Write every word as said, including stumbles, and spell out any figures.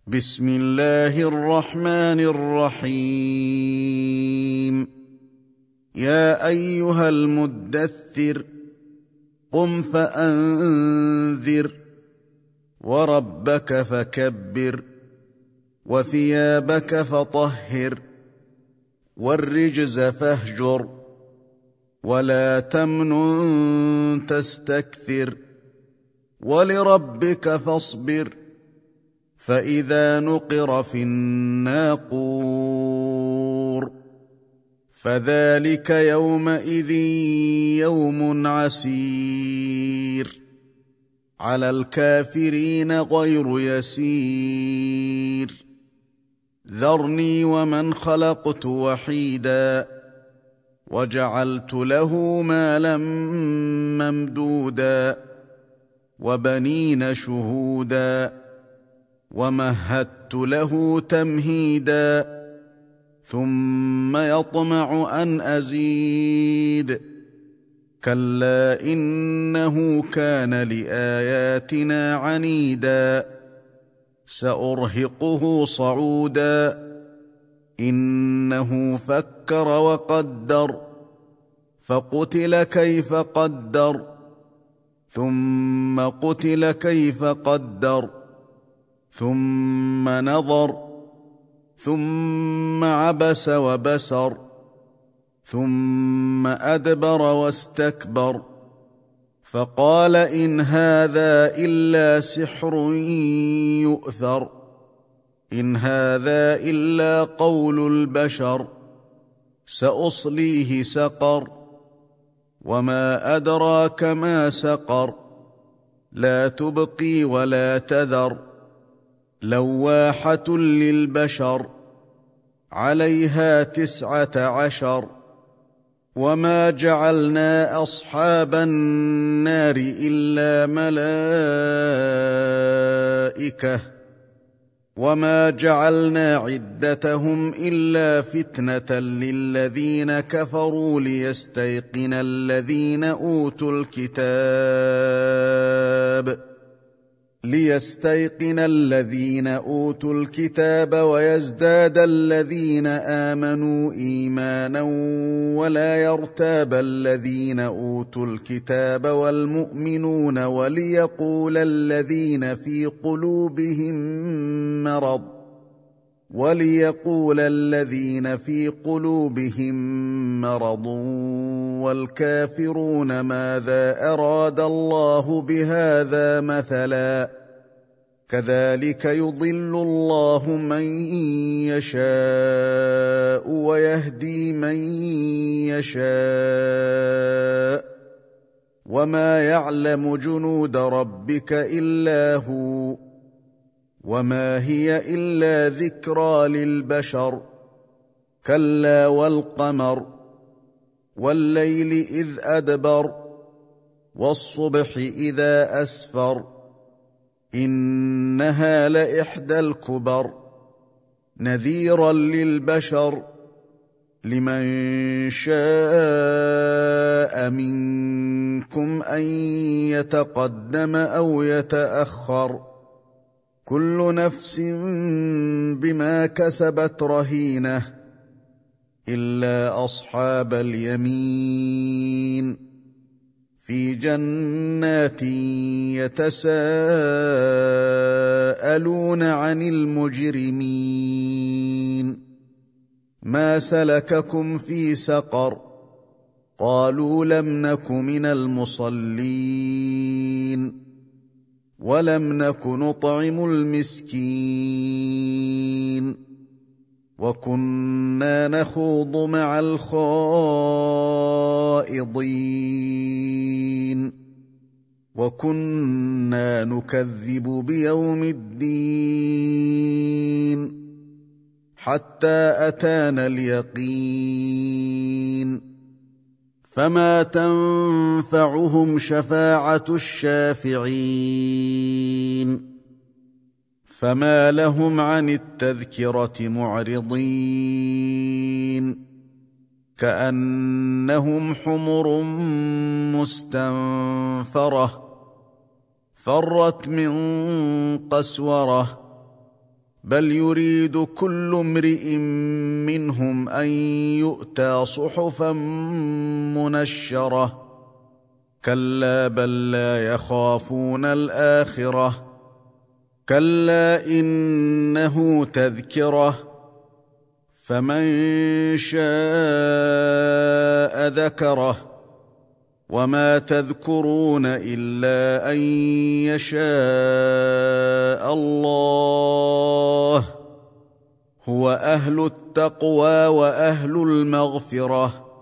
بسم الله الرحمن الرحيم. يا أيها المدثر قم فأنذر وربك فكبر وثيابك فطهر والرجز فاهجر ولا تمنن تستكثر ولربك فاصبر فإذا نقر في الناقور فذلك يومئذ يوم عسير على الكافرين غير يسير. ذرني ومن خلقت وحيدا وجعلت له مالا ممدودا وبنين شهودا ومهدت له تمهيدا ثم يطمع أن أزيد كلا إنه كان لآياتنا عنيدا سأرهقه صعودا إنه فكر وقدر فقتل كيف قدر ثم قتل كيف قدر ثم نظر ثم عبس وبسر ثم أدبر واستكبر فقال إن هذا إلا سحر يؤثر إن هذا إلا قول البشر سأصليه سقر وما أدراك ما سقر لا تبقي ولا تذر لواحة للبشر عليها تسعة عشر وما جعلنا أصحاب النار إلا ملائكة وما جعلنا عدتهم إلا فتنة للذين كفروا ليستيقن الذين أوتوا الكتاب ليستيقن الذين أوتوا الكتاب ويزداد الذين آمنوا إيمانا ولا يرتاب الذين أوتوا الكتاب والمؤمنون وليقول الذين في قلوبهم مرض وليقول الذين في قلوبهم مرض والكافرون ماذا أراد الله بهذا مثلا كذلك يضل الله من يشاء ويهدي من يشاء وما يعلم جنود ربك إلا هو وما هي إلا ذكرى للبشر كلا والقمر والليل إذ أدبر والصبح إذا أسفر إنها لإحدى الكبر نذيرا للبشر لمن شاء منكم أن يتقدم أو يتأخر كل نفس بما كسبت رهينة إلا أصحاب اليمين في جنات يتساءلون عن المجرمين ما سلككم في سقر قالوا لم نك من المصلين ولم نك نطعم المسكين وكنا نخوض مع الخائضين وكنا نكذب بيوم الدين حتى أتانا اليقين فما تنفعهم شفاعة الشافعين فما لهم عن التذكرة معرضين كأنهم حمر مستنفرة فرت من قسورة بل يريد كل امرئ منهم ان يؤتى صحفا منشره كلا بل لا يخافون الاخره كلا انه تذكره فمن شاء ذكره وما تذكرون الا ان يشاء الله هو اهل التقوى واهل المغفره